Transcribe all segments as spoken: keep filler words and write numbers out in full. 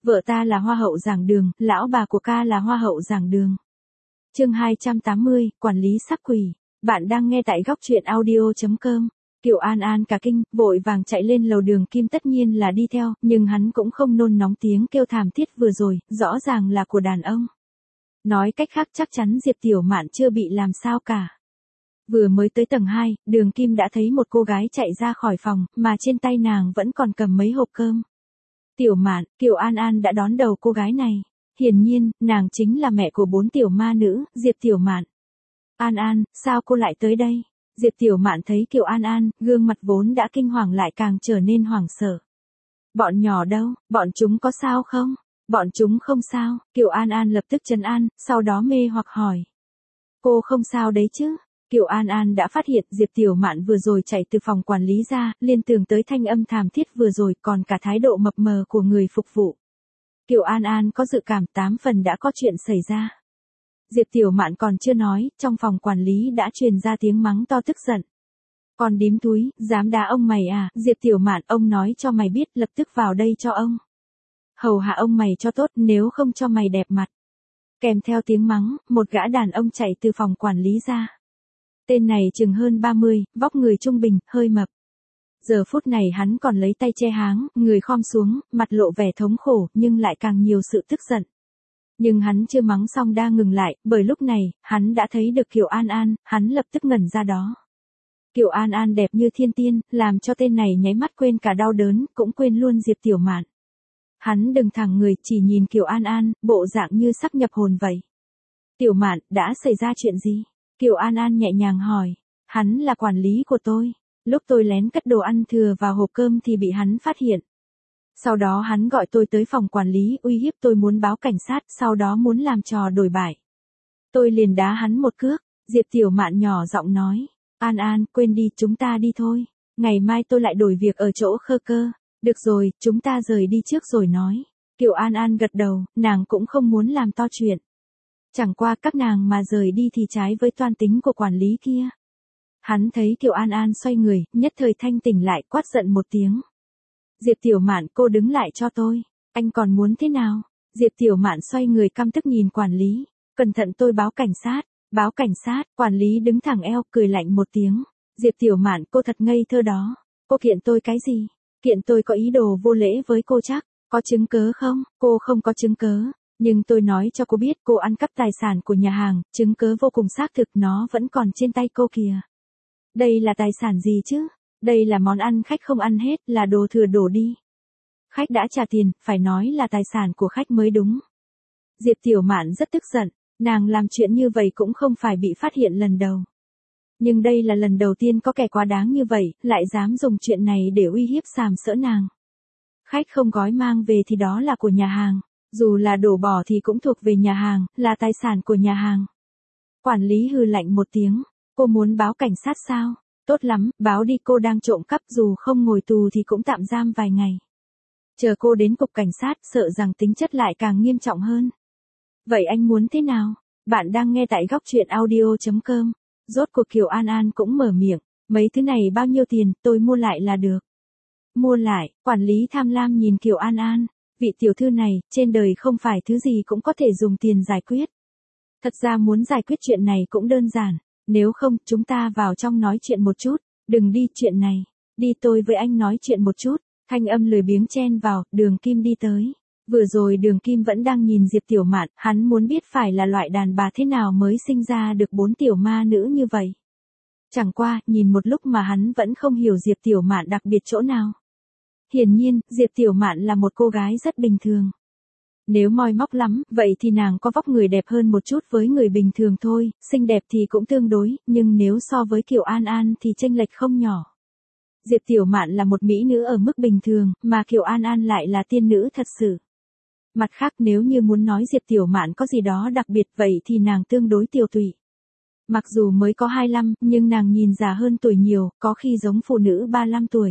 Vợ ta là hoa hậu giảng đường, lão bà của ca là hoa hậu giảng đường. Chương hai trăm tám mươi, quản lý sắc quỷ. Bạn đang nghe tại góc truyện audio chấm com. Kiều An An cả kinh, vội vàng chạy lên lầu Đường Kim tất nhiên là đi theo, nhưng hắn cũng không nôn nóng tiếng kêu thảm thiết vừa rồi, rõ ràng là của đàn ông. Nói cách khác chắc chắn Diệp Tiểu Mạn chưa bị làm sao cả. Vừa mới tới tầng hai, Đường Kim đã thấy một cô gái chạy ra khỏi phòng, mà trên tay nàng vẫn còn cầm mấy hộp cơm. Tiểu Mạn, Kiều An An đã đón đầu cô gái này. Hiển nhiên, nàng chính là mẹ của bốn tiểu ma nữ, Diệp Tiểu Mạn. An An, sao cô lại tới đây? Diệp Tiểu Mạn thấy Kiều An An, gương mặt vốn đã kinh hoàng lại càng trở nên hoảng sợ. Bọn nhỏ đâu, bọn chúng có sao không? Bọn chúng không sao, Kiều An An lập tức trấn an, sau đó mê hoặc hỏi. Cô không sao đấy chứ? Kiều An An đã phát hiện Diệp Tiểu Mạn vừa rồi chạy từ phòng quản lý ra, liên tưởng tới thanh âm thảm thiết vừa rồi còn cả thái độ mập mờ của người phục vụ. Kiều An An có dự cảm tám phần đã có chuyện xảy ra. Diệp Tiểu Mạn còn chưa nói, trong phòng quản lý đã truyền ra tiếng mắng to tức giận. Còn đím túi, dám đá ông mày à? Diệp Tiểu Mạn, ông nói cho mày biết, lập tức vào đây cho ông. Hầu hạ ông mày cho tốt, nếu không cho mày đẹp mặt. Kèm theo tiếng mắng, một gã đàn ông chạy từ phòng quản lý ra. Tên này chừng hơn ba mươi, vóc người trung bình, hơi mập. Giờ phút này hắn còn lấy tay che háng, người khom xuống, mặt lộ vẻ thống khổ, nhưng lại càng nhiều sự tức giận. Nhưng hắn chưa mắng xong đã ngừng lại, bởi lúc này, hắn đã thấy được Kiều An An, hắn lập tức ngẩn ra đó. Kiều An An đẹp như thiên tiên, làm cho tên này nháy mắt quên cả đau đớn, cũng quên luôn Diệp Tiểu Mạn. Hắn đứng thẳng người, chỉ nhìn Kiều An An, bộ dạng như sắp nhập hồn vậy. Tiểu Mạn, đã xảy ra chuyện gì? Kiều An An nhẹ nhàng hỏi. Hắn là quản lý của tôi. Lúc tôi lén cất đồ ăn thừa vào hộp cơm thì bị hắn phát hiện. Sau đó hắn gọi tôi tới phòng quản lý, uy hiếp tôi muốn báo cảnh sát, sau đó muốn làm trò đổi bại. Tôi liền đá hắn một cước. Diệp Tiểu Mạn nhỏ giọng nói. An An, quên đi, chúng ta đi thôi. Ngày mai tôi lại đổi việc ở chỗ Khơ Cơ. Được rồi, chúng ta rời đi trước rồi nói. Kiều An An gật đầu, nàng cũng không muốn làm to chuyện. Chẳng qua các nàng mà rời đi thì trái với toan tính của quản lý kia. Hắn thấy Kiều An An xoay người, nhất thời thanh tỉnh lại, quát giận một tiếng. Diệp Tiểu Mạn, cô đứng lại cho tôi. Anh còn muốn thế nào? Diệp Tiểu Mạn xoay người căm tức nhìn quản lý. Cẩn thận tôi báo cảnh sát. Báo cảnh sát, quản lý đứng thẳng eo, cười lạnh một tiếng. Diệp Tiểu Mạn, cô thật ngây thơ đó. Cô kiện tôi cái gì? Kiện tôi có ý đồ vô lễ với cô chắc. Có chứng cớ không? Cô không có chứng cớ. Nhưng tôi nói cho cô biết cô ăn cắp tài sản của nhà hàng, chứng cớ vô cùng xác thực, nó vẫn còn trên tay cô kìa. Đây là tài sản gì chứ? Đây là món ăn khách không ăn hết, là đồ thừa đổ đi. Khách đã trả tiền, phải nói là tài sản của khách mới đúng. Diệp Tiểu Mạn rất tức giận, nàng làm chuyện như vậy cũng không phải bị phát hiện lần đầu. Nhưng đây là lần đầu tiên có kẻ quá đáng như vậy, lại dám dùng chuyện này để uy hiếp sàm sỡ nàng. Khách không gói mang về thì đó là của nhà hàng. Dù là đổ bỏ thì cũng thuộc về nhà hàng, là tài sản của nhà hàng. Quản lý hừ lạnh một tiếng. Cô muốn báo cảnh sát sao? Tốt lắm, báo đi, cô đang trộm cắp, dù không ngồi tù thì cũng tạm giam vài ngày. Chờ cô đến cục cảnh sát, sợ rằng tính chất lại càng nghiêm trọng hơn. Vậy anh muốn thế nào? Bạn đang nghe tại góc truyện audio chấm com. Rốt cuộc Kiều An An cũng mở miệng. Mấy thứ này bao nhiêu tiền, tôi mua lại là được. Mua lại, quản lý tham lam nhìn Kiều An An. Vị tiểu thư này, trên đời không phải thứ gì cũng có thể dùng tiền giải quyết. Thật ra muốn giải quyết chuyện này cũng đơn giản. Nếu không, chúng ta vào trong nói chuyện một chút. Đừng đi, chuyện này. Đi, tôi với anh nói chuyện một chút. Thanh âm lười biếng chen vào, Đường Kim đi tới. Vừa rồi Đường Kim vẫn đang nhìn Diệp Tiểu Mạn, hắn muốn biết phải là loại đàn bà thế nào mới sinh ra được bốn tiểu ma nữ như vậy. Chẳng qua, nhìn một lúc mà hắn vẫn không hiểu Diệp Tiểu Mạn đặc biệt chỗ nào. Hiển nhiên, Diệp Tiểu Mạn là một cô gái rất bình thường. Nếu moi móc lắm, vậy thì nàng có vóc người đẹp hơn một chút với người bình thường thôi, xinh đẹp thì cũng tương đối, nhưng nếu so với Kiều An An thì chênh lệch không nhỏ. Diệp Tiểu Mạn là một mỹ nữ ở mức bình thường, mà Kiều An An lại là tiên nữ thật sự. Mặt khác, nếu như muốn nói Diệp Tiểu Mạn có gì đó đặc biệt vậy thì nàng tương đối tiều tụy. Mặc dù mới có hai mươi lăm, nhưng nàng nhìn già hơn tuổi nhiều, có khi giống phụ nữ ba mươi lăm tuổi.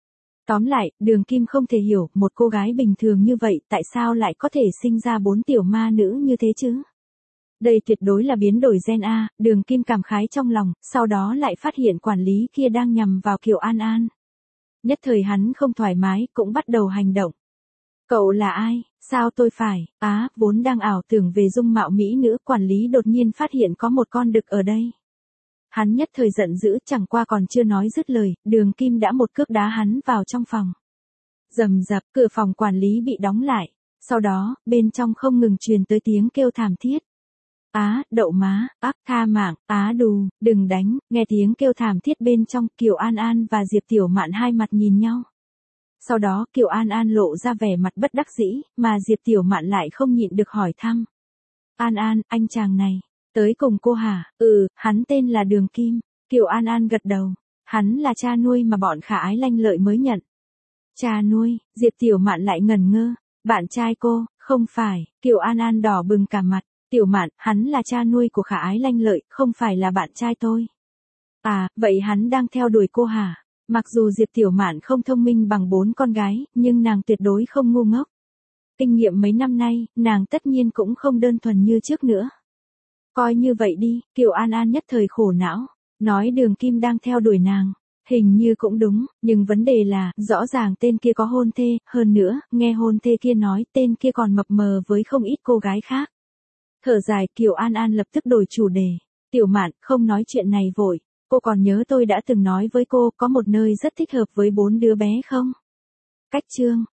Tóm lại, Đường Kim không thể hiểu, một cô gái bình thường như vậy, tại sao lại có thể sinh ra bốn tiểu ma nữ như thế chứ? Đây tuyệt đối là biến đổi gen A, Đường Kim cảm khái trong lòng, sau đó lại phát hiện quản lý kia đang nhằm vào Kiều An An. Nhất thời hắn không thoải mái, cũng bắt đầu hành động. Cậu là ai, sao tôi phải, á, vốn đang ảo tưởng về dung mạo mỹ nữ, quản lý đột nhiên phát hiện có một con đực ở đây. Hắn nhất thời giận dữ, chẳng qua còn chưa nói dứt lời, Đường Kim đã một cước đá hắn vào trong phòng. Rầm rập, cửa phòng quản lý bị đóng lại, sau đó, bên trong không ngừng truyền tới tiếng kêu thảm thiết. Á, đậu má, ác, tha mạng, á đù, đừng đánh, nghe tiếng kêu thảm thiết bên trong, Kiều An An và Diệp Tiểu Mạn hai mặt nhìn nhau. Sau đó Kiều An An lộ ra vẻ mặt bất đắc dĩ, mà Diệp Tiểu Mạn lại không nhịn được hỏi thăm. An An, anh chàng này, tới cùng cô hả? Ừ, hắn tên là Đường Kim. Kiều An An gật đầu. Hắn là cha nuôi mà bọn Khả Ái Lanh Lợi mới nhận. Cha nuôi, Diệp Tiểu Mạn lại ngẩn ngơ. Bạn trai cô, không phải, Kiều An An đỏ bừng cả mặt. Tiểu Mạn, hắn là cha nuôi của Khả Ái Lanh Lợi, không phải là bạn trai tôi. À, vậy hắn đang theo đuổi cô hả? Mặc dù Diệp Tiểu Mạn không thông minh bằng bốn con gái, nhưng nàng tuyệt đối không ngu ngốc. Kinh nghiệm mấy năm nay, nàng tất nhiên cũng không đơn thuần như trước nữa. Coi như vậy đi, Kiều An An nhất thời khổ não, nói Đường Kim đang theo đuổi nàng. Hình như cũng đúng, nhưng vấn đề là, rõ ràng tên kia có hôn thê, hơn nữa, nghe hôn thê kia nói tên kia còn mập mờ với không ít cô gái khác. Thở dài, Kiều An An lập tức đổi chủ đề. Tiểu Mạn, không nói chuyện này vội. Cô còn nhớ tôi đã từng nói với cô có một nơi rất thích hợp với bốn đứa bé không? Cách chương